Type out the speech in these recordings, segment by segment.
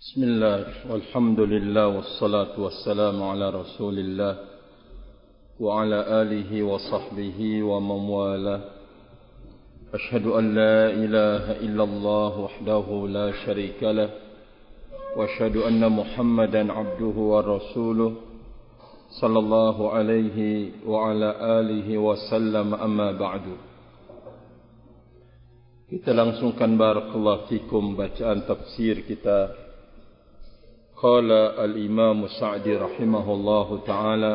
Bismillah, walhamdulillah, wassalatu wassalamu ala rasulillah wa ala alihi wa sahbihi wa man wala. Ashhadu an la ilaha illallah wahdahu la sharika lah wa ashhadu anna Muhammadan abduhu wa rasuluh sallallahu alaihi wa ala alihi wa sallam, amma ba'du. Kita langsungkan barakallahu fikum bacaan tafsir kita. Qala al-Imam Sa'di rahimahullahu ta'ala,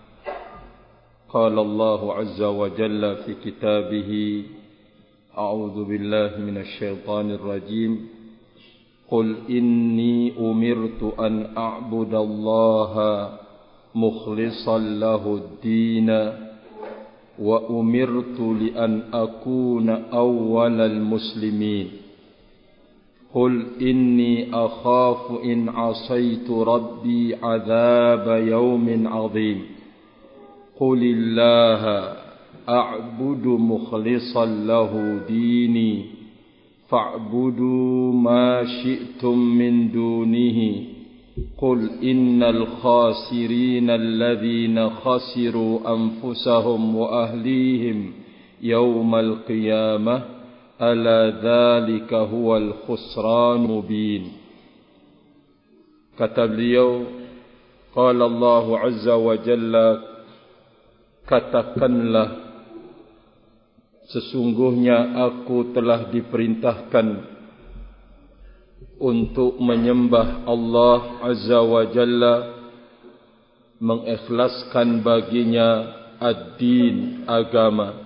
qala Allah azza wa jalla fi kitabih, a'udzu billahi minasy syaithanir rajim, qul inni umirtu an a'budallaha mukhlishan lahu ad-din wa umirtu li an akuna awwalal muslimin. قل إني أخاف إن عصيت ربي عذاب يوم عظيم قل الله أعبد مخلصا له ديني فاعبدوا ما شئتم من دونه قل إن الخاسرين الذين خسروا أنفسهم وأهليهم يوم القيامة ala dzalika huwal khusran mubin. Kata beliau, qala Allah azza wa jalla, katakanlah sesungguhnya aku telah diperintahkan untuk menyembah Allah azza wa jalla, mengikhlaskan baginya ad-din, agama.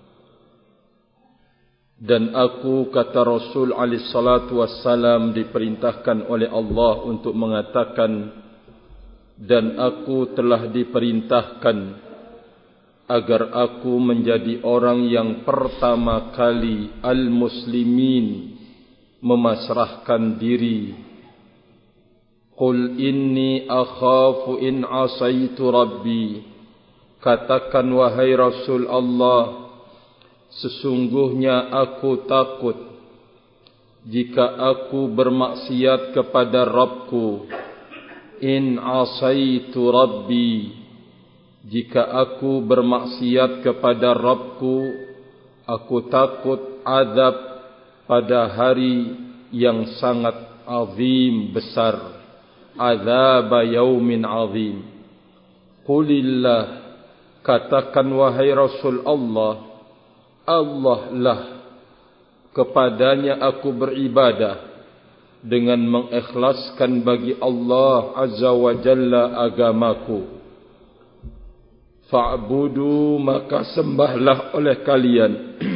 Dan aku, kata Rasul alaihi salatu wassalam, diperintahkan oleh Allah untuk mengatakan, dan aku telah diperintahkan agar aku menjadi orang yang pertama kali al-muslimin memasrahkan diri. Qul inni akhafu in asaitu rabbi, katakan wahai Rasul Allah, sesungguhnya aku takut jika aku bermaksiat kepada Rabbku. In asaitu Rabbi, jika aku bermaksiat kepada Rabbku, aku takut azab pada hari yang sangat azim, besar. Azab yaumin azim. Qulillah, katakan wahai Rasul Allah, Allah lah, kepadanya aku beribadah dengan mengikhlaskan bagi Allah azza wa jalla agamaku. Fa'budu, maka sembahlah oleh kalian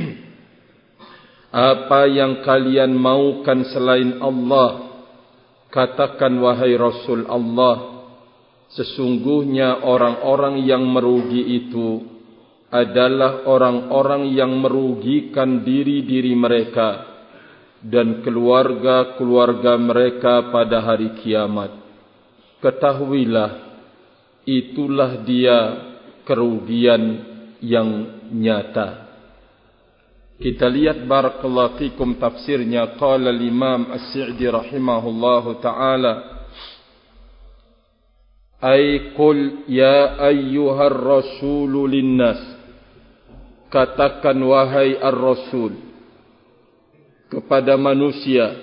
apa yang kalian maukan selain Allah. Katakan wahai Rasul Allah, sesungguhnya orang-orang yang merugi itu adalah orang-orang yang merugikan diri-diri mereka dan keluarga-keluarga mereka pada hari kiamat. Ketahuilah, itulah dia kerugian yang nyata. Kita lihat barakallahu fikum tafsirnya. Qala al-Imam As-Sa'di rahimahullahu ta'ala, ay qul ya ayyuhar rasulu linnas, katakan wahai ar-rasul kepada manusia,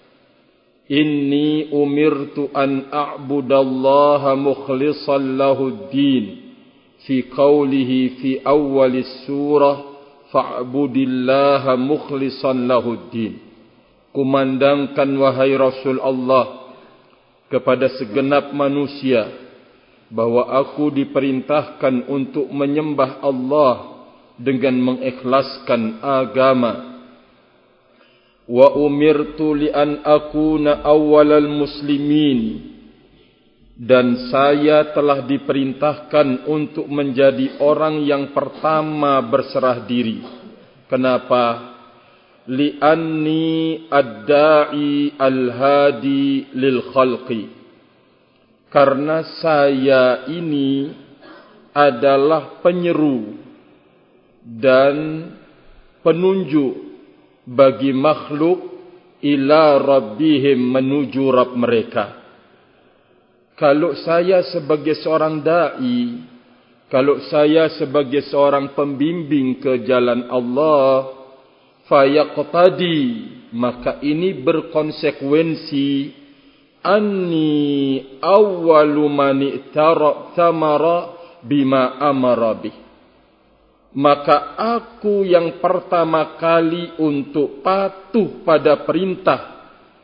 inni umirtu an a'budallaha mukhlishan lahud-din, fi qawlihi fi awwalis surah fa'budillaha mukhlishan lahud-din. Kumandangkan wahai Rasul Allah kepada segenap manusia bahwa aku diperintahkan untuk menyembah Allah dengan mengikhlaskan agama. Wa umirtu li an akuna awwalal muslimin, dan saya telah diperintahkan untuk menjadi orang yang pertama berserah diri. Kenapa? Li anni ad-da'i al-hadi lil khalqi, karena saya ini adalah penyeru dan penunjuk bagi makhluk ila rabbihim, menuju Rabb mereka. Kalau saya sebagai seorang da'i, kalau saya sebagai seorang pembimbing ke jalan Allah, fayaqtadi, maka ini berkonsekuensi, anni awwalu man i'tamara bima amara bih. Maka aku yang pertama kali untuk patuh pada perintah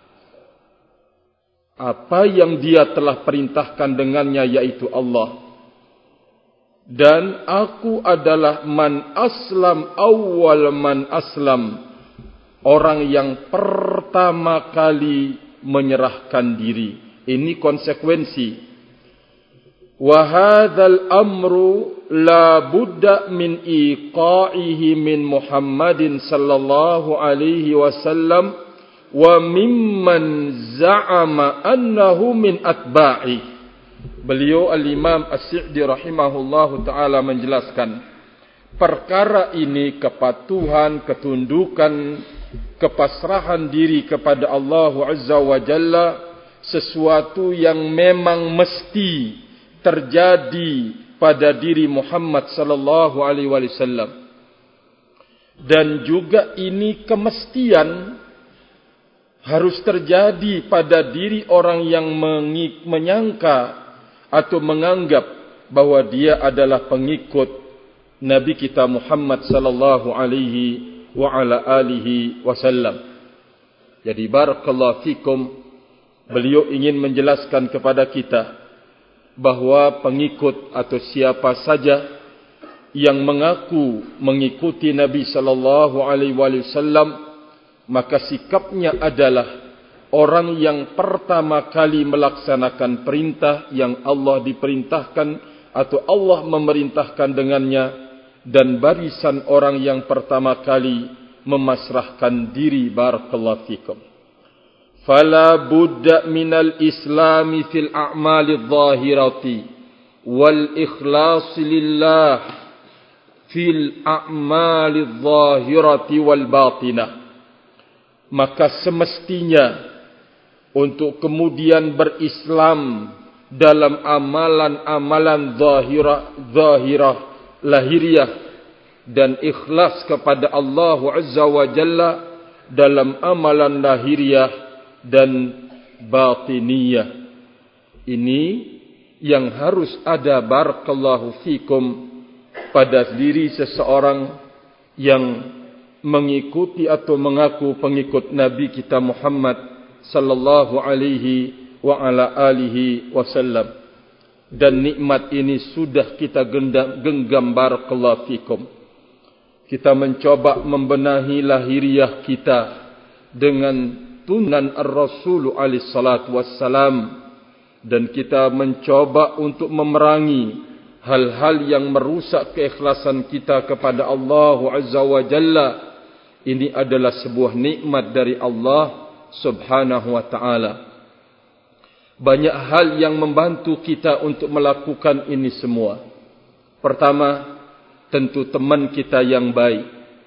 apa yang dia telah perintahkan dengannya, yaitu Allah. Dan aku adalah man aslam, awal man aslam, orang yang pertama kali menyerahkan diri. Ini konsekuensi. Wa hadzal amru la budda min iqa'ihi min Muhammadin sallallahu alaihi wasallam wa mimman za'ama annahu min atba'i. Beliau al-Imam As-Sa'di rahimahullahu ta'ala menjelaskan, perkara ini, kepatuhan, ketundukan, kepasrahan diri kepada Allah Azza wa Jalla, sesuatu yang memang mesti terjadi pada diri Muhammad sallallahu alaihi wasallam. Dan juga ini kemestian harus terjadi pada diri orang yang menyangka atau menganggap bahwa dia adalah pengikut Nabi kita Muhammad sallallahu alaihi wa ala alihi wasallam. Jadi barakallahu fikum, beliau ingin menjelaskan kepada kita bahwa pengikut atau siapa saja yang mengaku mengikuti Nabi sallallahu alaihi wasallam, maka sikapnya adalah orang yang pertama kali melaksanakan perintah yang Allah diperintahkan atau Allah memerintahkan dengannya, dan barisan orang yang pertama kali memasrahkan diri. Barakallahu fikum. Fala budda minal islami fil a'mali dhahirati wal ikhlas lillah fil a'mali dhahirati wal batinah. Maka semestinya untuk kemudian berislam dalam amalan-amalan zahirah lahiriah, dan ikhlas kepada Allah Azza wa Jalla dalam amalan lahiriah dan batiniyah. Ini yang harus ada, barakallahu fikum, pada diri seseorang yang mengikuti atau mengaku pengikut Nabi kita Muhammad sallallahu alaihi wa ala alihi wasallam. Dan nikmat ini sudah kita genggam, barakallahu fikum. Kita mencoba membenahi lahiriah kita dengan tunan ar-Rasul alaihi salatu wassalam, dan kita mencoba untuk memerangi hal-hal yang merusak keikhlasan kita kepada Allah Azza wa Jalla. Ini adalah sebuah nikmat dari Allah Subhanahu wa ta'ala. Banyak hal yang membantu kita untuk melakukan ini semua. Pertama, tentu teman kita yang baik,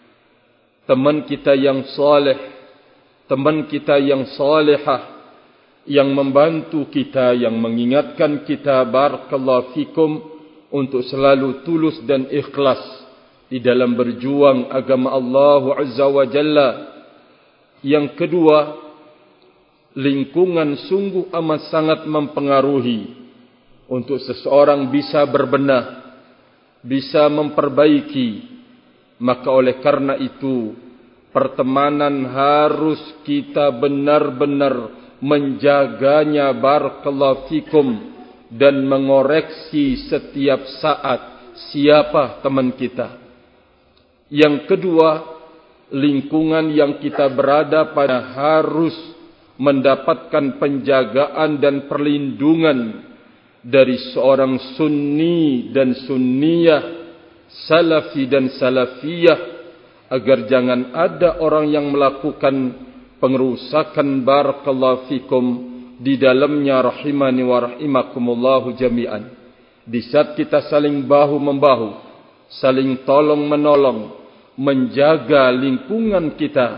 teman kita yang saleh, teman kita yang salihah, yang membantu kita, yang mengingatkan kita, barakallahu fikum, untuk selalu tulus dan ikhlas di dalam berjuang agama Allah Azza wa Jalla. Yang kedua, lingkungan sungguh amat sangat mempengaruhi untuk seseorang bisa berbenah, bisa memperbaiki. Maka oleh karena itu, pertemanan harus kita benar-benar menjaganya, barakallahu fikum, dan mengoreksi setiap saat siapa teman kita. Yang kedua, lingkungan yang kita berada pada harus mendapatkan penjagaan dan perlindungan dari seorang sunni dan sunniyah, salafi dan salafiyah, agar jangan ada orang yang melakukan pengerusakan, barakallahu fikum, di dalamnya, rahimani wa rahimakumullahu jami'an. Di saat kita saling bahu-membahu, saling tolong-menolong, menjaga lingkungan kita,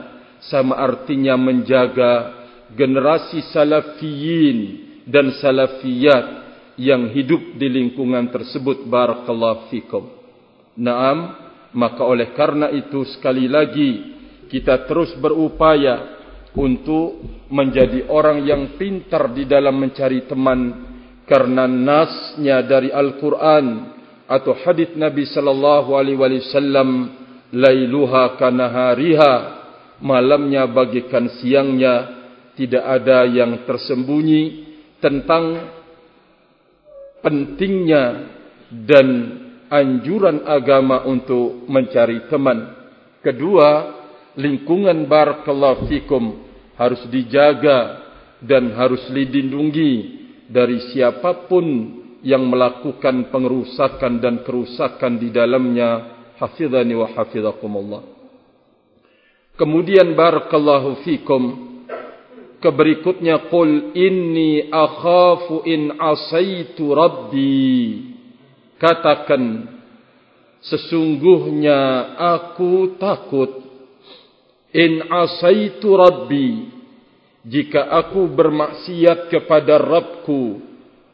sama artinya menjaga generasi salafiyin dan salafiyat yang hidup di lingkungan tersebut. Barakallahu fikum. Naam, maka oleh karena itu sekali lagi kita terus berupaya untuk menjadi orang yang pintar di dalam mencari teman, karena nasnya dari Al-Quran atau hadits Nabi sallallahu alaihi wasallam, lailuha kanahariha, malamnya bagaikan siangnya, tidak ada yang tersembunyi tentang pentingnya dan anjuran agama untuk mencari teman. Kedua, lingkungan barakallahu fikum harus dijaga dan harus dilindungi dari siapapun yang melakukan pengerusakan dan kerusakan di dalamnya. Hafizani wa hafizakumullah. Kemudian barakallahu fikum, keberikutnya, qul inni akhafu in asaitu rabbi. Katakan, sesungguhnya aku takut in asaitu rabbi, jika aku bermaksiat kepada Rabbku,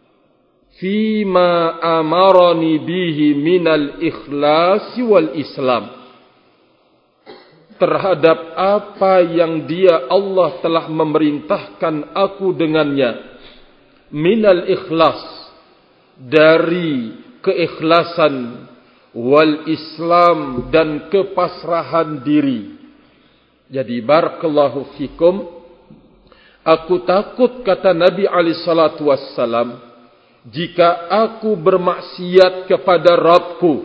fima amarani bihi minal ikhlasi wal islam, terhadap apa yang dia Allah telah memerintahkan aku dengannya, minal ikhlas, dari keikhlasan, wal islam, dan kepasrahan diri. Jadi barakallahu fikum, aku takut, kata Nabi alaihi salatu wassalam, jika aku bermaksiat kepada Rabbku,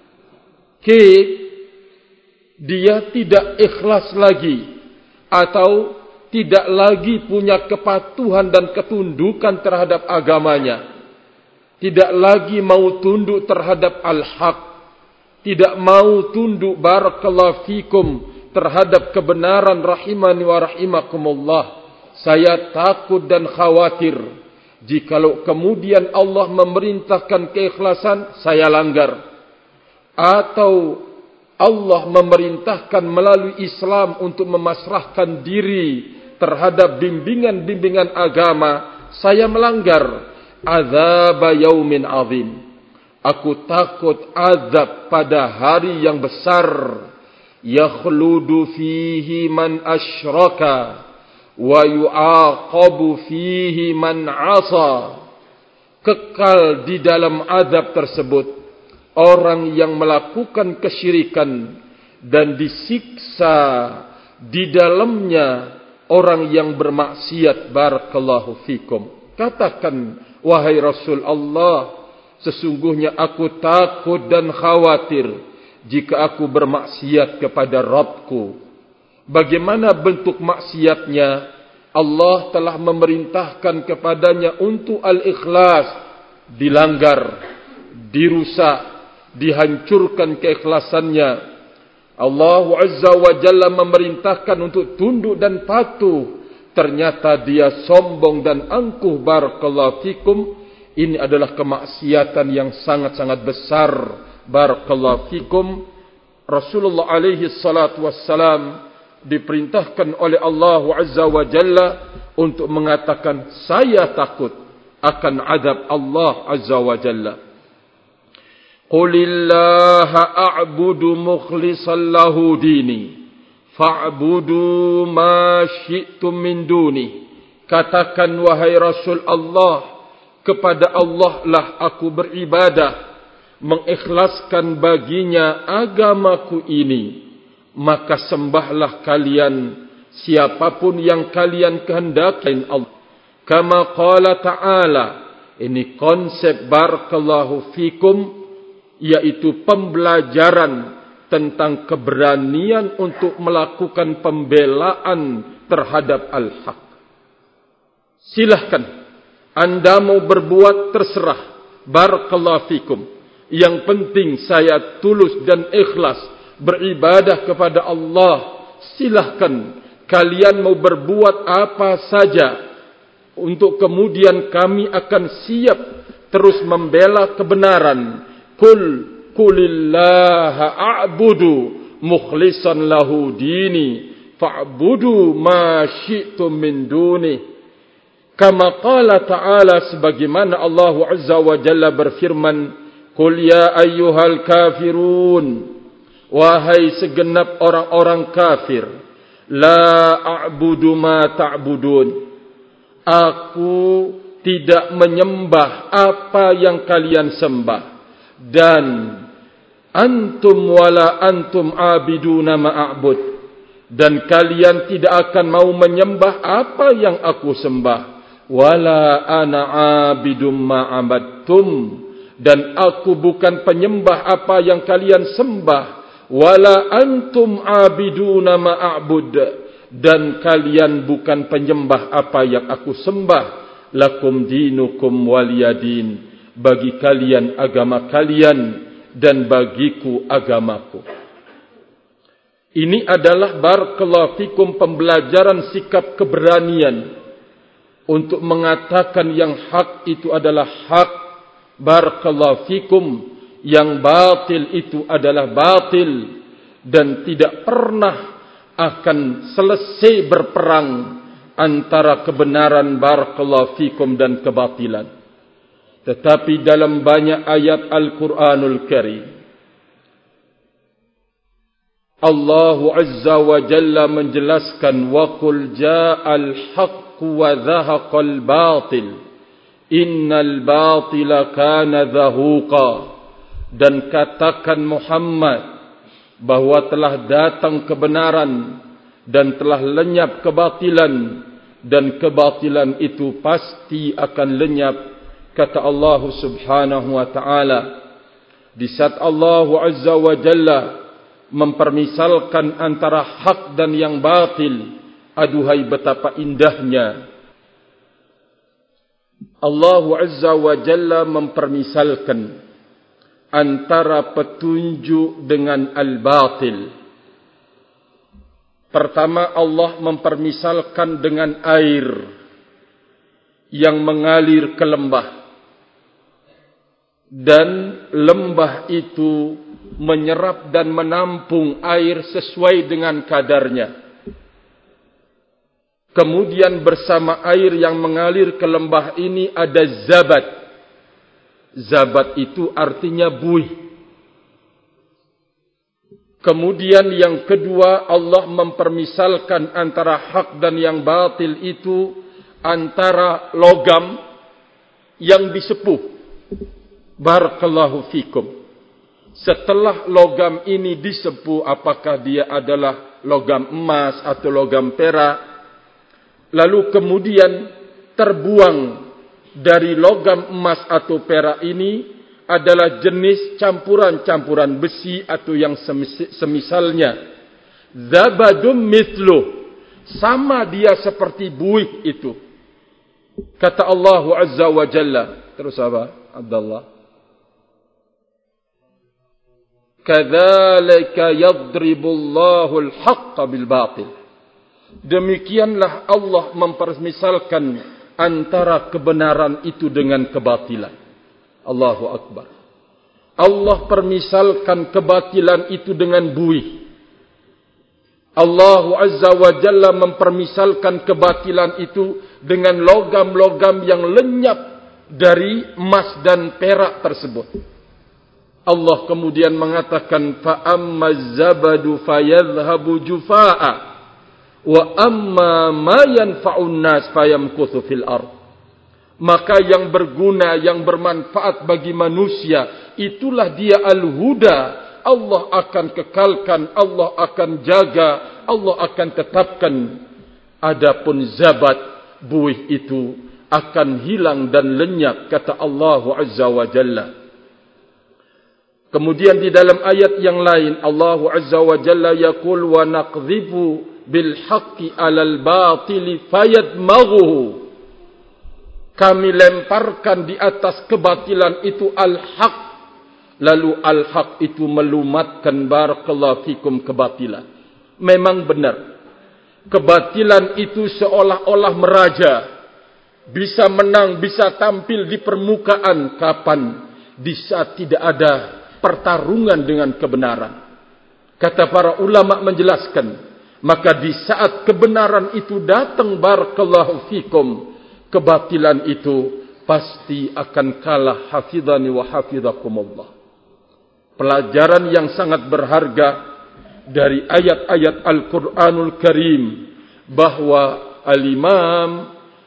dia tidak ikhlas lagi, atau tidak lagi punya kepatuhan dan ketundukan terhadap agamanya, tidak lagi mau tunduk terhadap al-haq, tidak mau tunduk barakallahu fikum terhadap kebenaran, rahimani wa rahimakumullah. Saya takut dan khawatir, jikalau kemudian Allah memerintahkan keikhlasan, saya langgar, atau Allah memerintahkan melalui Islam untuk memasrahkan diri terhadap bimbingan-bimbingan agama, saya melanggar. Azab yaumin azim, aku takut azab pada hari yang besar. Yakhludu fihi man asyraka wa yu'aqabu fihi man asa. Kekal di dalam azab tersebut orang yang melakukan kesyirikan, dan disiksa di dalamnya orang yang bermaksiat. Barakallahu fikum. Katakan, wahai Rasul Allah, sesungguhnya aku takut dan khawatir jika aku bermaksiat kepada Rabbku. Bagaimana bentuk maksiatnya? Allah telah memerintahkan kepadanya untuk al-ikhlas, dilanggar, dirusak, dihancurkan keikhlasannya. Allah Azza wa Jalla memerintahkan untuk tunduk dan patuh, ternyata dia sombong dan angkuh. Barakallahu fikum. Ini adalah kemaksiatan yang sangat-sangat besar. Barakallahu fikum. Rasulullah alaihi salatu wassalam diperintahkan oleh Allah Azza wa Jalla untuk mengatakan, saya takut akan azab Allah Azza wa Jalla. Qulillaha a'budu mukhlishan lahu dini fa'budu ma syi'tum min duni. Katakan, wahai Rasul Allah, kepada Allah lah aku beribadah, mengikhlaskan baginya agamaku ini, maka sembahlah kalian siapapun yang kalian kehendaki. Allah, kama qala ta'ala, ini konsep barakallahu fikum, yaitu pembelajaran tentang keberanian untuk melakukan pembelaan terhadap al-haq. Silahkan anda mau berbuat, terserah. Barakallahu fikum. Yang penting saya tulus dan ikhlas beribadah kepada Allah. Silahkan kalian mau berbuat apa saja, untuk kemudian kami akan siap terus membela kebenaran. Qulillaha a'budu mukhlishan lahu dini fa'budu ma syi'tum min duni. Kama qala ta'ala, sebagaimana Allah Azza wa Jalla berfirman, qul ya ayyuhal kafirun, wahai segenap orang-orang kafir, la a'budu ma ta'budun, aku tidak menyembah apa yang kalian sembah, dan antum wala antum abiduna ma'abud, dan kalian tidak akan mau menyembah apa yang aku sembah, wala ana abidum ma'abadtum, dan aku bukan penyembah apa yang kalian sembah, wala antum abiduna ma'abud, dan kalian bukan penyembah apa yang aku sembah. Lakum dinukum waliyadin, bagi kalian agama kalian dan bagiku agamaku. Ini adalah barakallahu fikum pembelajaran sikap keberanian untuk mengatakan yang hak itu adalah hak, barakallahu fikum, yang batil itu adalah batil, dan tidak pernah akan selesai berperang antara kebenaran, barakallahu fikum, dan kebatilan. Tetapi dalam banyak ayat Al-Quranul Karim, Allah Azza wa Jalla menjelaskan, wa qul ja'al haqq wa zahaqal batil innal batila kana zahuqa, dan katakan Muhammad bahwa telah datang kebenaran dan telah lenyap kebatilan, dan kebatilan itu pasti akan lenyap, kata Allah Subhanahu wa ta'ala. Di saat Allah Azza wa Jalla mempermisalkan antara hak dan yang batil, aduhai betapa indahnya Allah Azza wa Jalla mempermisalkan antara petunjuk dengan al-batil. Pertama, Allah mempermisalkan dengan air yang mengalir ke lembah, dan lembah itu menyerap dan menampung air sesuai dengan kadarnya. Kemudian bersama air yang mengalir ke lembah ini ada zabat. Zabat itu artinya buih. Kemudian yang kedua, Allah mempermisalkan antara hak dan yang batil itu antara logam yang disepuh. Barakallahu fikum. Setelah logam ini disepuh, apakah dia adalah logam emas atau logam perak, lalu kemudian terbuang dari logam emas atau perak ini adalah jenis campuran-campuran besi atau yang semisalnya. Zabadum mithlu, sama dia seperti buih itu. Kata Allah Azza wa Jalla. Terus apa, Abdullah? Kadzalika yadribullahu al-haqqa bil batil. Demikianlah Allah mempermisalkan antara kebenaran itu dengan kebatilan. Allahu Akbar. Allah permisalkan kebatilan itu dengan buih. Allah Azza wa Jalla mempermisalkan kebatilan itu dengan logam-logam yang lenyap dari emas dan perak tersebut. Allah kemudian mengatakan, fa ammaz zabadu fayadhhabu jufaa'a wa amma ma yanfa'un nas fayamkuthu fil ardh. Maka yang berguna, yang bermanfaat bagi manusia, itulah dia al-huda. Allah akan kekalkan, Allah akan jaga, Allah akan tetapkan. Adapun zabat, buih itu akan hilang dan lenyap, kata Allah Azza wa Jalla. Kemudian di dalam ayat yang lain, Allah Azza wa Jalla yaqul wa naqdhifu bil haqqi 'alal batili fayadmaghuhu. Kami lemparkan di atas kebatilan itu al-haq, lalu al-haq itu melumatkan, barakallahu fikum, kebatilan. Memang benar, kebatilan itu seolah-olah meraja, bisa menang, bisa tampil di permukaan. Kapan? Di saat tidak ada pertarungan dengan kebenaran. Kata para ulama menjelaskan, Maka di saat kebenaran itu datang, barakallahu fikum, kebatilan itu pasti akan kalah. Hafidhani wa hafidhakumullah. Pelajaran yang sangat berharga dari ayat-ayat Al-Quranul Karim, bahwa Al-Imam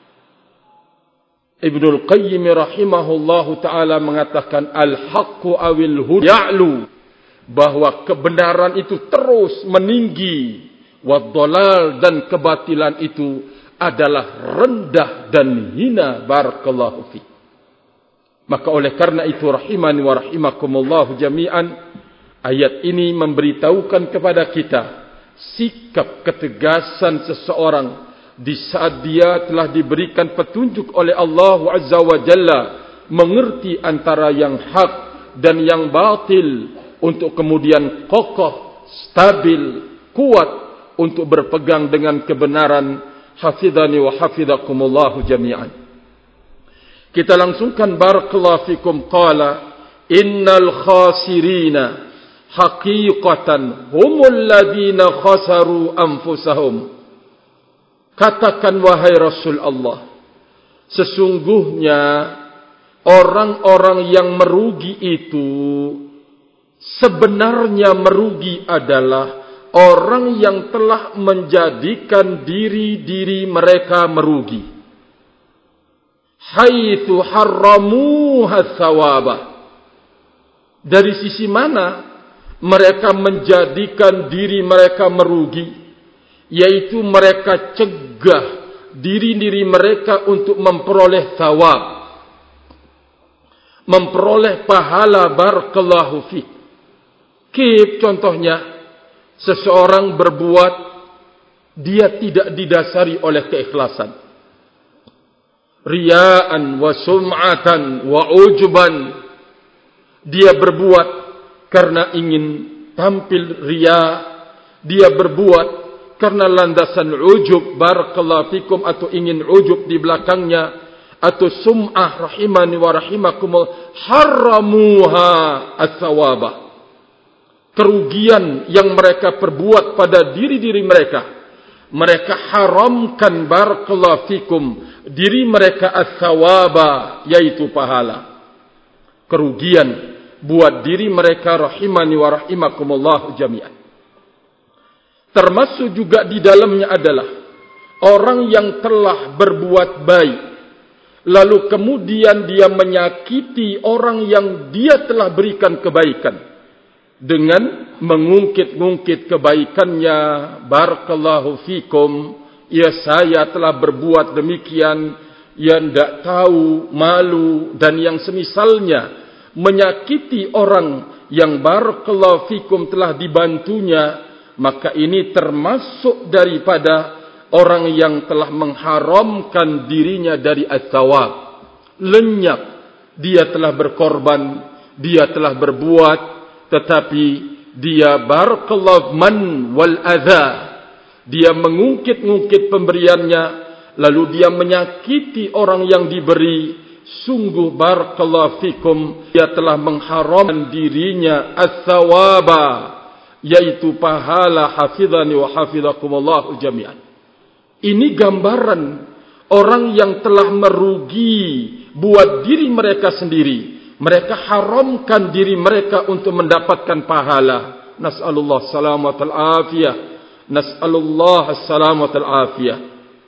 Ibnul Qayyim rahimahullahu ta'ala mengatakan, al-haqqu awil huda ya'lu, bahwa kebenaran itu terus meninggi, wad-dhalal, dan kebatilan itu adalah rendah dan hina. Barakallahu fi. Maka oleh karena itu, rahimani wa rahimakumullahu jami'an, ayat ini memberitahukan kepada kita sikap ketegasan seseorang di saat dia telah diberikan petunjuk oleh Allah Azza wa Jalla, mengerti antara yang hak dan yang batil, untuk kemudian kokoh, stabil, kuat untuk berpegang dengan kebenaran. Hafidhani wa hafidhakumullahu jami'an. Kita langsungkan, barakallahu fikum, qala innal khasirina haqiqatan humul ladina khasaru anfusahum. Katakan wahai Rasul Allah, sesungguhnya orang-orang yang merugi itu, sebenarnya merugi adalah orang yang telah menjadikan diri-diri mereka merugi. Haitsu harramuha thawaba. Dari sisi mana mereka menjadikan diri mereka merugi? Yaitu mereka cegah diri-diri mereka untuk memperoleh thawab, memperoleh pahala. Barakallahu fiik. Kif contohnya, seseorang berbuat, dia tidak didasari oleh keikhlasan. Riya'an wa sum'atan wa ujuban. Dia berbuat karena ingin tampil riya. Dia berbuat karena landasan ujub, barakallahu fikum, atau ingin ujub di belakangnya, atau sum'ah, rahimani wa rahimakumullah, harramuha ats-tsawaba. Kerugian yang mereka perbuat pada diri-diri mereka, mereka haramkan, barakallahu fikum, diri mereka ats-tsawaba, yaitu pahala. Kerugian buat diri mereka, rahimani wa rahimakumullah jami'an. Termasuk juga di dalamnya adalah orang yang telah berbuat baik, lalu kemudian dia menyakiti orang yang dia telah berikan kebaikan dengan mengungkit-ungkit kebaikannya. Barakallahu fikum, ya saya telah berbuat demikian, ya tidak tahu, malu, dan yang semisalnya. Menyakiti orang yang barakallahu fikum telah dibantunya, maka ini termasuk daripada orang yang telah mengharamkan dirinya dari ats-tsawab. Lenyap, dia telah berkorban, dia telah berbuat, tetapi dia barakallahu man wal adza, dia mengungkit-ungkit pemberiannya, lalu dia menyakiti orang yang diberi. Sungguh barakallahu fikum, dia telah mengharamkan dirinya ats-tsawaba, yaitu pahala. Hafidhani wa hafidhakumullah jami'an. Ini gambaran orang yang telah merugi buat diri mereka sendiri. Mereka haramkan diri mereka untuk mendapatkan pahala. Nas'alullah salamatal afiyah. Nas'alullah salamatal afiyah.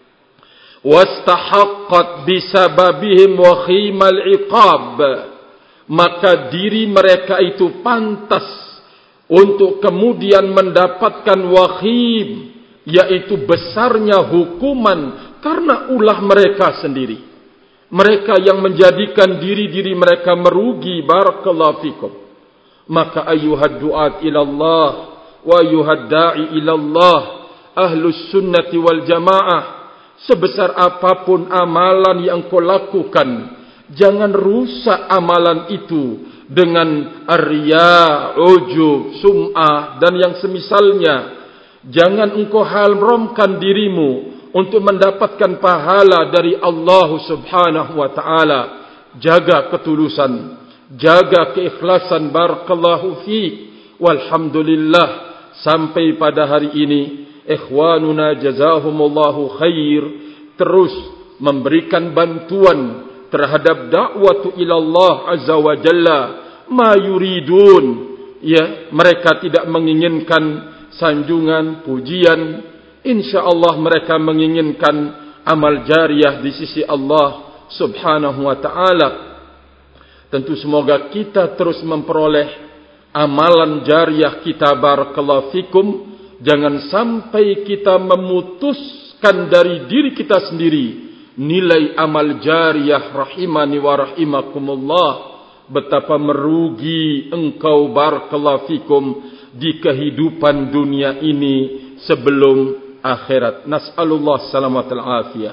Wastahaqqat bisababihim wa khimal iqab. Maka diri mereka itu pantas untuk kemudian mendapatkan wakhim, yaitu besarnya hukuman karena ulah mereka sendiri. Mereka yang menjadikan diri-diri mereka merugi. Barakallahu fikum. Maka ayyuhad du'at ilallah wa ayyuhad da'i ilallah, ahlus sunnati wal jamaah, sebesar apapun amalan yang kau lakukan, jangan rusak amalan itu dengan riya, ujub, sum'ah, dan yang semisalnya. Jangan engkau haramkan dirimu untuk mendapatkan pahala dari Allah subhanahu wa ta'ala. Jaga ketulusan, jaga keikhlasan. Barakallahu fiik. Walhamdulillah, sampai pada hari ini ikhwanuna jazahumullahu khair terus memberikan bantuan terhadap dakwah ilallah azza wa jalla, ma yuridun, ya, mereka tidak menginginkan sanjungan, pujian. Insyaallah mereka menginginkan amal jariah di sisi Allah subhanahu wa ta'ala. Tentu semoga kita terus memperoleh amalan jariah kita, barakallahu fikum. Jangan sampai kita memutuskan dari diri kita sendiri nilai amal jariyah, rahimani wa rahimakumullah. Betapa merugi engkau, barakallahu fikum, di kehidupan dunia ini sebelum akhirat. Nas'alullah salamatul afiyah.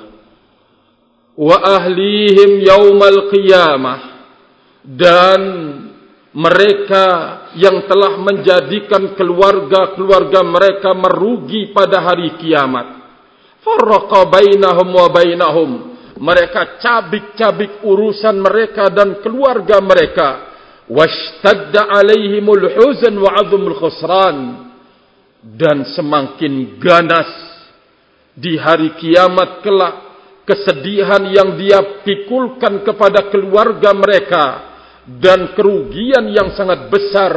Wa ahlihim yaumal qiyamah, dan mereka yang telah menjadikan keluarga-keluarga mereka merugi pada hari kiamat. Farraqa bainahum wa bainahum, mereka cabik-cabik urusan mereka dan keluarga mereka. Washtadda alaihimul huzn wa 'azmul khusran, dan semakin ganas di hari kiamat kelak kesedihan yang dia pikulkan kepada keluarga mereka dan kerugian yang sangat besar.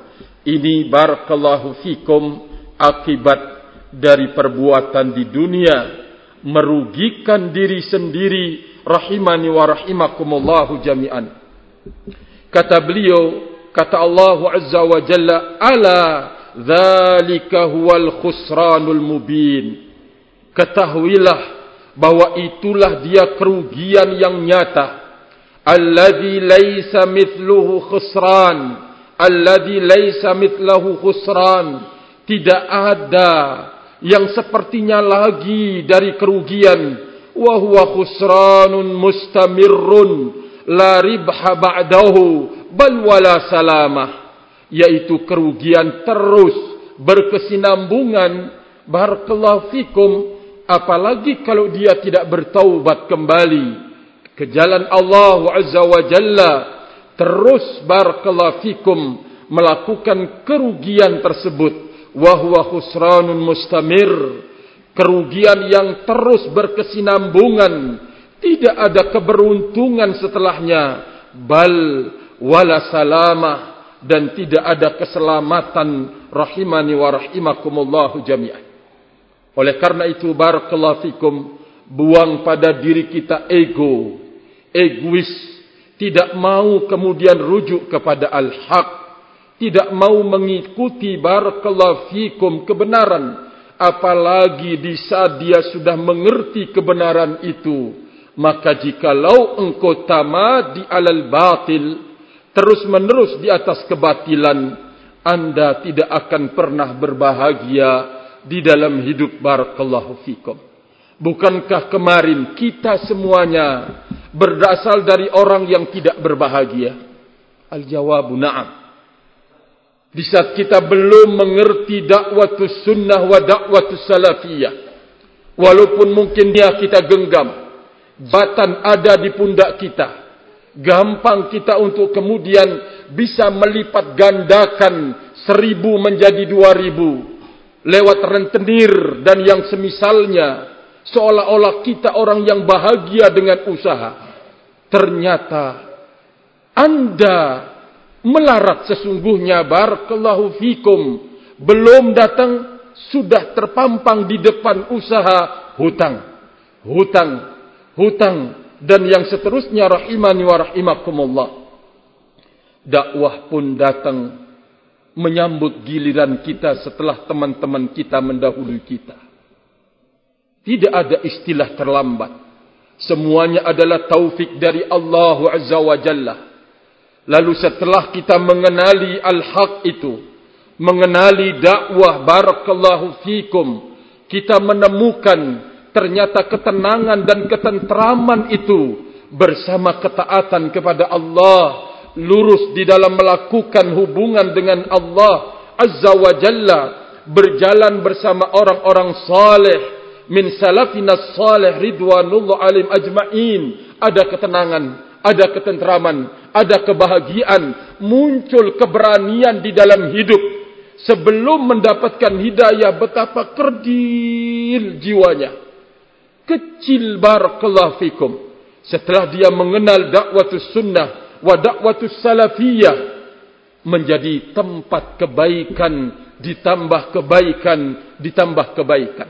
Ini barakallahu fikum akibat dari perbuatan di dunia, merugikan diri sendiri, rahimani wa rahimakumullahu jami'an. Kata beliau, kata Allah azza wa jalla, ala dzalika huwal khusranul mubin. Ketahuilah bahwa itulah dia kerugian yang nyata. Alladzi laisa mithluhu khusran, alladzi laisa mithluhu khusran. Tidak ada yang sepertinya lagi dari kerugian. Wa huwa khusranun mustamirrun la ribha ba'dahu bal wala salamah, yaitu kerugian terus berkesinambungan, barakallahu fikum, apalagi kalau dia tidak bertaubat kembali ke jalan Allah azza wa jalla, terus barakallahu fikum melakukan kerugian tersebut. Wa huwa khusranun mustamir, kerugian yang terus berkesinambungan, tidak ada keberuntungan setelahnya. Bal wala salamah, dan tidak ada keselamatan, rahimani wa rahimakumullahu jami'an. Oleh karena itu, barakallahu fikum, buang pada diri kita ego, egois, tidak mau kemudian rujuk kepada al-haq, tidak mau mengikuti, barakallahu fikum, kebenaran. Apalagi di saat dia sudah mengerti kebenaran itu, maka jikalau engkau tamadi alal batil, terus menerus di atas kebatilan, anda tidak akan pernah berbahagia di dalam hidup, barakallahu fikum. Bukankah kemarin kita semuanya berasal dari orang yang tidak berbahagia? Al-jawabu na'am. Di saat kita belum mengerti dakwatus sunnah wa dakwatus salafiyah, walaupun mungkin dia kita genggam, batan ada di pundak kita, gampang kita untuk kemudian bisa melipat gandakan 1000 menjadi 2000 lewat rentenir dan yang semisalnya, seolah-olah kita orang yang bahagia dengan usaha. Ternyata anda melarat sesungguhnya, barakallahu fikum, belum datang sudah terpampang di depan usaha hutang, dan yang seterusnya, rahimani wa rahimakumullah. Dakwah pun datang menyambut giliran kita setelah teman-teman kita mendahului kita. Tidak ada istilah terlambat. Semuanya adalah taufik dari Allah azza wa jalla. Lalu setelah kita mengenali al-haq itu, mengenali dakwah, barakallahu fikum, kita menemukan ternyata ketenangan dan ketentraman itu bersama ketaatan kepada Allah, lurus di dalam melakukan hubungan dengan Allah azza wa jalla, berjalan bersama orang-orang saleh min salafina salih ridwanullah alim ajma'in. Ada ketenangan, ada ketentraman, ada kebahagiaan, muncul keberanian di dalam hidup. sebelum mendapatkan hidayah betapa kerdil jiwanya. Kecil barakallahu fikum. Setelah dia mengenal dakwatus sunnah wa dakwatus salafiyah, menjadi tempat kebaikan, ditambah kebaikan, ditambah kebaikan.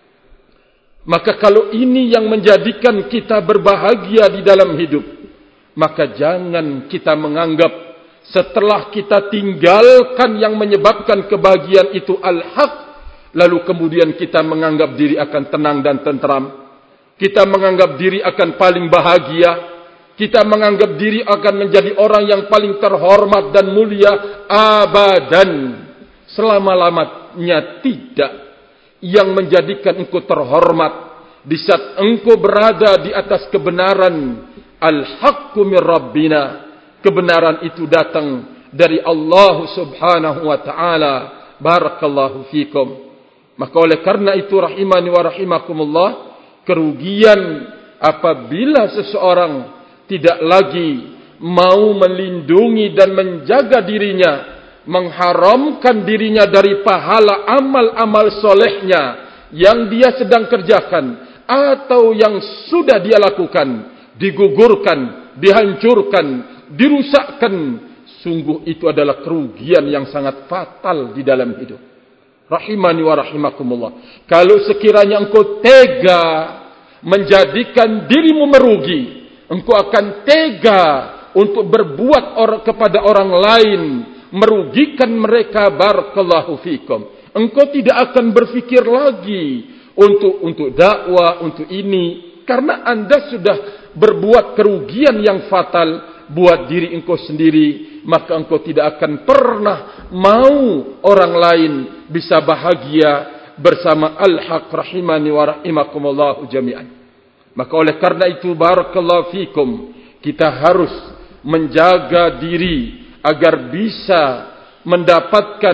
Maka kalau ini yang menjadikan kita berbahagia di dalam hidup, maka jangan kita menganggap setelah kita tinggalkan yang menyebabkan kebahagiaan itu al-haq, lalu kemudian kita menganggap diri akan tenang dan tenteram. Kita menganggap diri akan paling bahagia. Kita menganggap diri akan menjadi orang yang paling terhormat dan mulia. Abadan. Selama-lamanya tidak. Yang menjadikan engkau terhormat di saat engkau berada di atas kebenaran. Al-haqqu min Rabbina. Kebenaran itu datang dari Allah subhanahu wa ta'ala. Barakallahu fikum. Maka oleh karena itu rahimani wa rahimakumullah, kerugian apabila seseorang tidak lagi mau melindungi dan menjaga dirinya, mengharamkan dirinya dari pahala amal-amal solehnya yang dia sedang kerjakan atau yang sudah dia lakukan, digugurkan, dihancurkan, dirusakkan. Sungguh itu adalah kerugian yang sangat fatal di dalam hidup. Rahimani wa rahimakumullah. Kalau sekiranya engkau tega menjadikan dirimu merugi, engkau akan tega untuk berbuat kepada orang lain, merugikan mereka, barakallahu fikum. Engkau tidak akan berfikir lagi untuk dakwah, untuk ini, karena anda sudah berbuat kerugian yang fatal buat diri engkau sendiri, maka engkau tidak akan pernah mau orang lain bisa bahagia bersama al-haq. Rahimani wa rahimakumullah jami'an. Maka oleh karena itu barakallahu fikum, kita harus menjaga diri agar bisa mendapatkan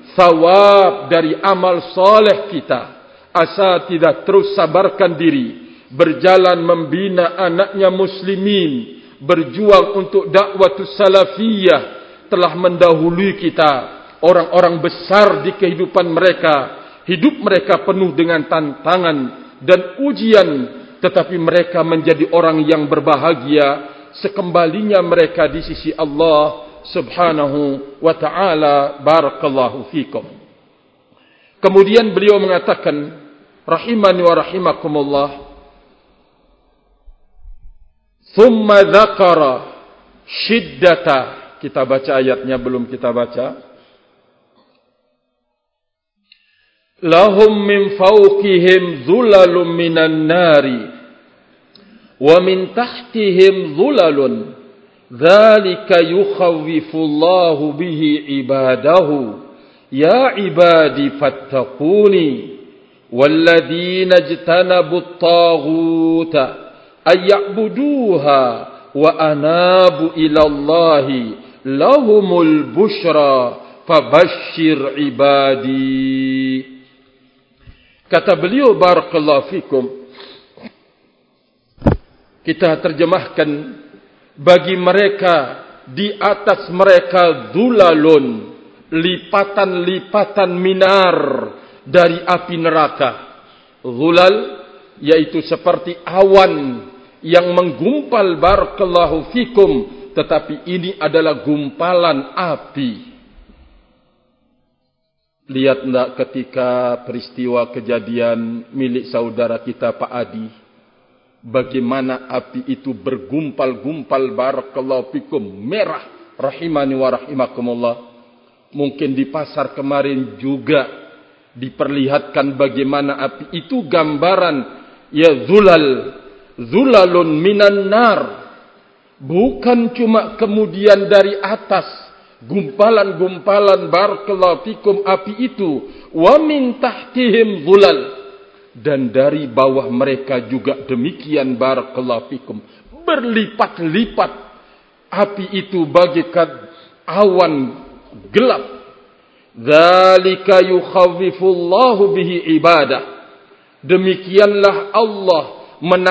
thawab dari amal soleh kita. Asa tidak terus sabarkan diri, berjalan membina anaknya muslimin, berjuang untuk dakwatus salafiyah. Telah mendahului kita orang-orang besar di kehidupan mereka. Hidup mereka penuh dengan tantangan dan ujian, tetapi mereka menjadi orang yang berbahagia sekembalinya mereka di sisi Allah subhanahu wa ta'ala. Barakallahu fikum. Kemudian beliau mengatakan, rahimani wa rahimakumullah, thumma dzakara syiddata. Kita baca ayatnya, belum kita baca. Lahum min fawqihim dhulalun minan nari wa min tahtihim dhulalun dzalika yukhawwifullahu bihi ibadahu ya ibadi fattaquni walladzina ijtanabut taghuta ayya'buduha wa anabu ilallahi lahumul bushra fabashshir ibadi. Kata beliau barakallahu fikum, kita terjemahkan, bagi mereka di atas mereka dhulalun, lipatan-lipatan minar dari api neraka. Dhulal yaitu seperti awan yang menggumpal barakallahu fikum, tetapi ini adalah gumpalan api. Lihat enggak ketika peristiwa kejadian milik saudara kita Pak Adi, bagaimana api itu bergumpal-gumpal barakallahu fikum, merah. Rahimani wa rahimakumullah. Mungkin di pasar kemarin juga diperlihatkan bagaimana api itu gambaran, ya zulalun minan nar. Bukan cuma kemudian dari atas gumpalan-gumpalan barakallahu fikum api itu, wa min tahtihim zulal, dan dari bawah mereka juga demikian barakallahu fikum, berlipat-lipat api itu bagaikan awan gelap. Dzalika yukhawwifullahu bihi ibadah. Demikianlah Allah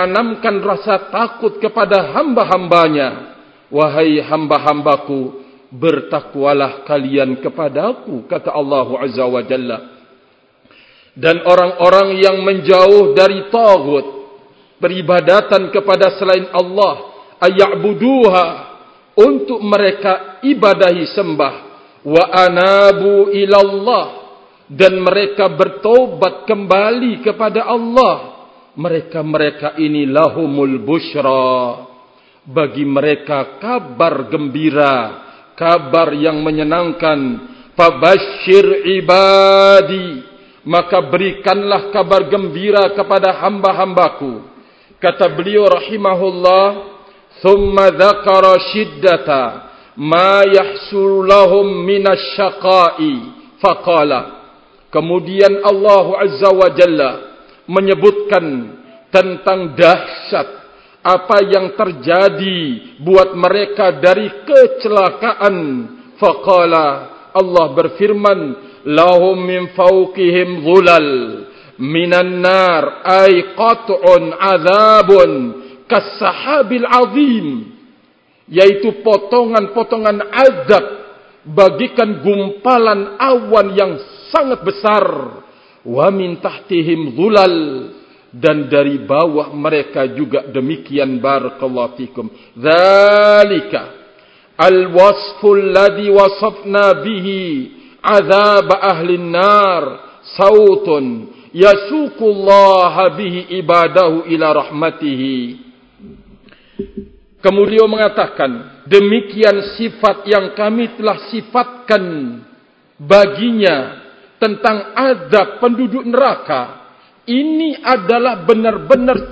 menanamkan rasa takut kepada hamba-hambanya. Wahai hamba-hambaku, bertakwalah kalian kepadaku, kata Allah Azza wa Jalla. Dan orang-orang yang menjauh dari taghut, peribadatan kepada selain Allah, ayya'buduha, untuk mereka ibadahi sembah, wa anabu ilallah, dan mereka bertobat kembali kepada Allah, mereka-mereka ini lahumul busyra, bagi mereka kabar gembira, kabar yang menyenangkan. Fabashshir ibadi, maka berikanlah kabar gembira kepada hamba-hambaku. Kata beliau rahimahullah, thumma dzakara shiddata ma yahsul lahum minasyaqa'i faqala, kemudian Allah Azza wa Jalla menyebutkan tentang dahsyat apa yang terjadi buat mereka dari kecelakaan. Faqala, Allah berfirman, lahum min fawqihim dhulal minan nar, ay qat'un azabun kas-sahabil azim, yaitu potongan-potongan azab bagikan gumpalan awan yang sangat besar. Wa min tahtihim dhulal, dan dari bawah mereka juga demikian. Barakallahu fikum. Dzalika al-wasful ladzi wasafna bihi azab ahli an-nar, sautun yasuqullaha bihi ibadahu ila rahmatihi. Kemudian mengatakan, demikian sifat yang kami telah sifatkan baginya tentang azab penduduk neraka. Ini adalah benar-benar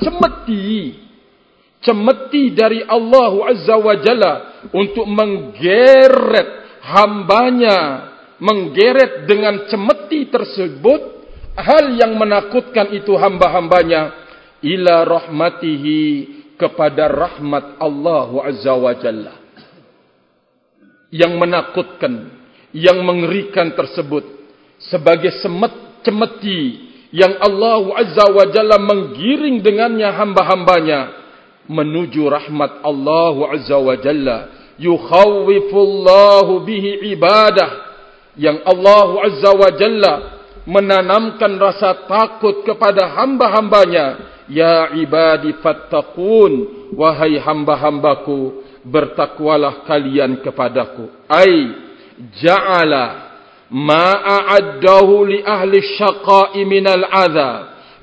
cemeti dari Allah Azza wa Jalla untuk menggeret hambanya, menggeret dengan cemeti tersebut hal yang menakutkan itu hamba-hambanya, ila rahmatihi, kepada rahmat Allah Azza wa Jalla. Yang menakutkan, yang mengerikan tersebut sebagai cemeti yang Allah Azza wa Jalla menggiring dengannya hamba-hambanya menuju rahmat Allah Azza wa Jalla. Yukhawwifullahu bihi ibadah, yang Allah Azza wa Jalla menanamkan rasa takut kepada hamba-hambanya. Ya ibadi fattaqun, wahai hamba-hambaku, bertakwalah kalian kepadaku. Ai ja'ala ma a'addahu li ahli syaqa'i minal adza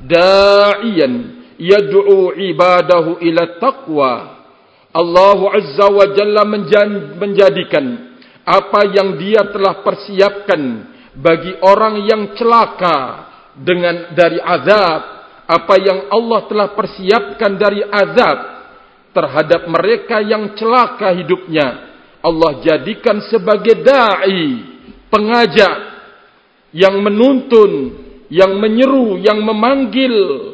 da'iyan yad'u ibadahu ila taqwa. Allah Azza wa Jalla menjadikan apa yang dia telah persiapkan bagi orang yang celaka dengan dari azab, apa yang Allah telah persiapkan dari azab terhadap mereka yang celaka hidupnya, Allah jadikan sebagai da'i, pengajak yang menuntun, yang menyeru, yang memanggil.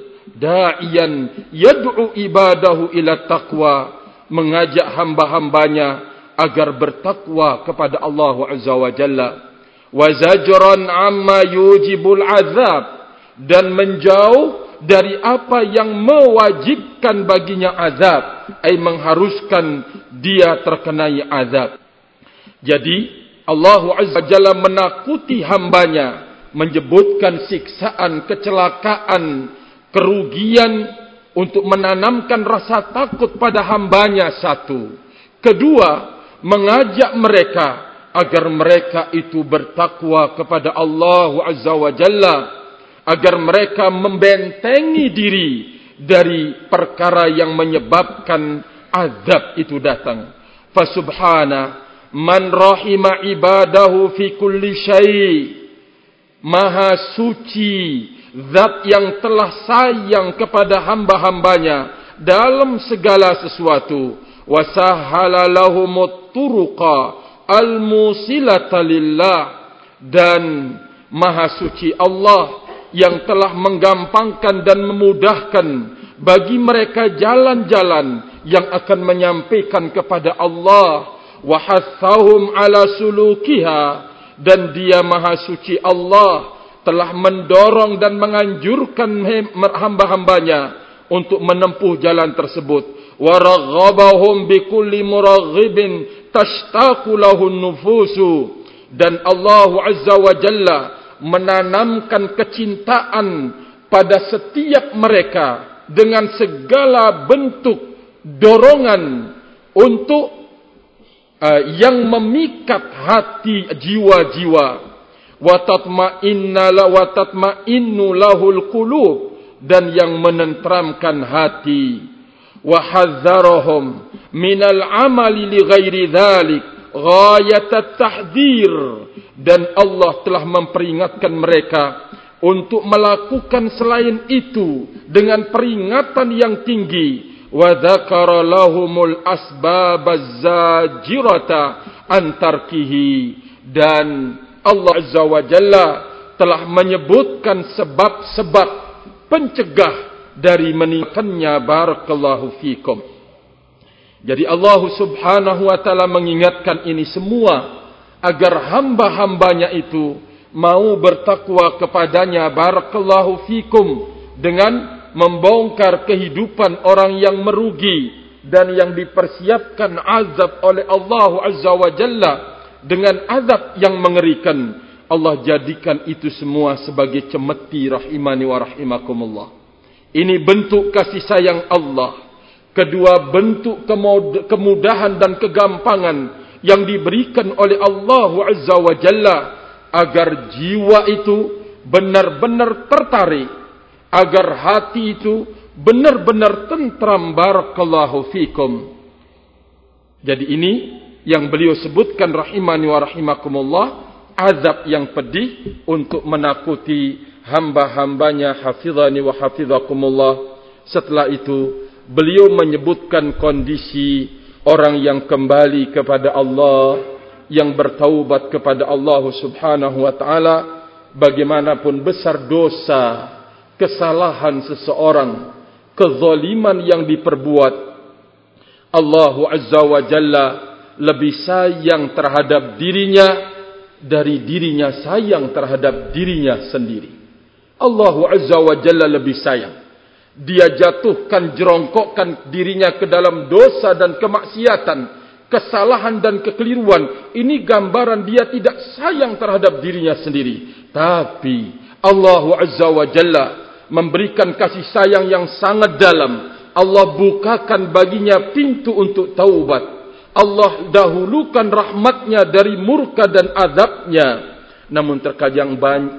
Da'iyan yad'u ibadahu ila taqwa, mengajak hamba-hambanya agar bertakwa kepada Allah Azza wa Jalla. Wa zajran amma yujibul azab, dan menjauh dari apa yang mewajibkan baginya azab, ay mengharuskan dia terkenai azab. Jadi Allah Azza wa Jalla menakuti hambanya, menyebutkan siksaan, kecelakaan, kerugian untuk menanamkan rasa takut pada hambanya. Satu. Kedua, mengajak mereka agar mereka itu bertakwa kepada Allah Azza wa Jalla, agar mereka membentengi diri dari perkara yang menyebabkan azab itu datang. Fasubhana man rahima ibadahu fi kulli syai', maha suci zat yang telah sayang kepada hamba-hambanya dalam segala sesuatu. Wasahala lahumut turuqa al-musilata lillah, dan maha suci Allah yang telah menggampangkan dan memudahkan bagi mereka jalan-jalan yang akan menyampaikan kepada Allah. Wa hathahum ala sulukiha, dan dia maha suci Allah telah mendorong dan menganjurkan hamba-hambanya untuk menempuh jalan tersebut. Wa raghabahum bikulli muraghibin tashtaqu lahu nufusu, dan Allah Azza wa Jalla menanamkan kecintaan pada setiap mereka dengan segala bentuk dorongan untuk yang memikat hati jiwa-jiwa. Wa tatma'innu lahul qulub, dan yang menenteramkan hati. Wa hadzarahum minal amali li ghairi dzalik ghayatat tahdhir, dan Allah telah memperingatkan mereka untuk melakukan selain itu dengan peringatan yang tinggi. Wa dzakara lahumul asbabaz zajirata an tarkihi, dan Allah Azza wa Jalla telah menyebutkan sebab-sebab pencegah dari meninggalkannya. Barakallahu fikum. Jadi Allah Subhanahu wa taala mengingatkan ini semua agar hamba-hambanya itu mau bertakwa kepadanya. Barakallahu fikum, dengan membongkar kehidupan orang yang merugi dan yang dipersiapkan azab oleh Allah Azza wa Jalla dengan azab yang mengerikan. Allah jadikan itu semua sebagai cemeti, rahimani wa rahimakumullah. Ini bentuk kasih sayang Allah. Kedua, bentuk kemudahan dan kegampangan yang diberikan oleh Allah Azza wa Jalla agar jiwa itu benar-benar tertarik, agar hati itu benar-benar tentram. Barakallahu fikum. Jadi ini yang beliau sebutkan, rahimani wa rahimakumullah, azab yang pedih untuk menakuti hamba-hambanya. Hafizani wa hafizakumullah. Setelah itu beliau menyebutkan kondisi orang yang kembali kepada Allah, yang bertaubat kepada Allah Subhanahu wa taala. Bagaimanapun besar dosa, kesalahan seseorang, kezaliman yang diperbuat, Allah Azza wa Jalla lebih sayang terhadap dirinya dari dirinya sayang terhadap dirinya sendiri. Allah Azza wa Jalla lebih sayang. Dia jatuhkan, jerongkokkan dirinya ke dalam dosa dan kemaksiatan, kesalahan dan kekeliruan. Ini gambaran dia tidak sayang terhadap dirinya sendiri. Tapi Allah Azza wa Jalla memberikan kasih sayang yang sangat dalam. Allah bukakan baginya pintu untuk taubat. Allah dahulukan rahmatnya dari murka dan azabnya. Namun terkadang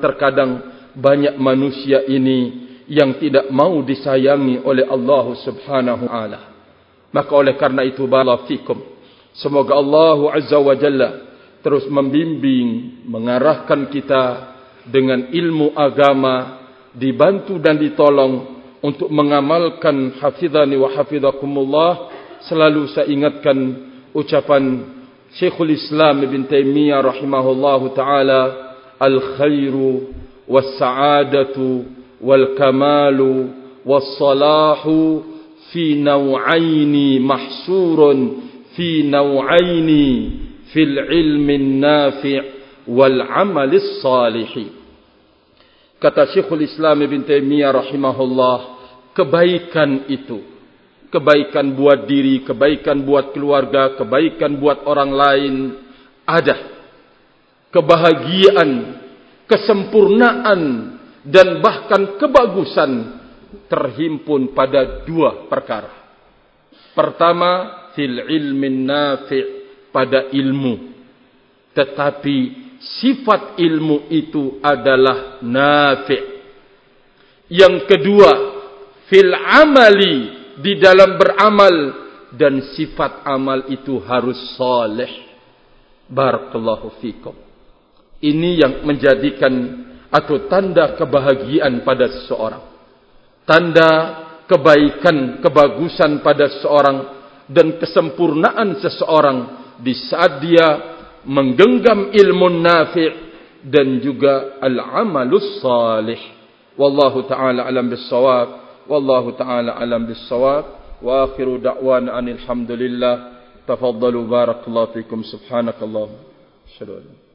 banyak manusia ini yang tidak mau disayangi oleh Allah Subhanahu wa taala. Maka oleh karena itu, barakallahu fikum, semoga Allah Azza wa Jalla terus membimbing, mengarahkan kita dengan ilmu agama, dibantu dan ditolong untuk mengamalkan. Hafizani wa hafizakumullah. Selalu saya ingatkan ucapan Syekhul Islam Ibn Taimiyah rahimahullahu ta'ala, al-khairu was-sa'adatu wal-kamalu was-salahu fi naw'aini mahsurun fi naw'aini fil ilmin nafi' wal amalis salihi. Kata Syekhul Islam Ibn Taimiyah rahimahullah, kebaikan itu, kebaikan buat diri, kebaikan buat keluarga, kebaikan buat orang lain, ada kebahagiaan, kesempurnaan, dan bahkan kebagusan terhimpun pada dua perkara. Pertama, fil ilmin nafi', pada ilmu. Tetapi sifat ilmu itu adalah nafi'. Yang kedua, fil amali, di dalam beramal, dan sifat amal itu harus saleh. Barakallahu fikum. Ini yang menjadikan atau tanda kebahagiaan pada seseorang, tanda kebaikan, kebagusan pada seseorang, dan kesempurnaan seseorang di saat dia menggenggam ilmu nafi' dan juga al-amalus salih. Wallahu ta'ala alam bis-shawab. Wallahu ta'ala alam bis-shawab. Wa akhiru da'wana anil hamdulillah. Tafaddalu barakallahu fikum. Subhanakallah. Asyhadu an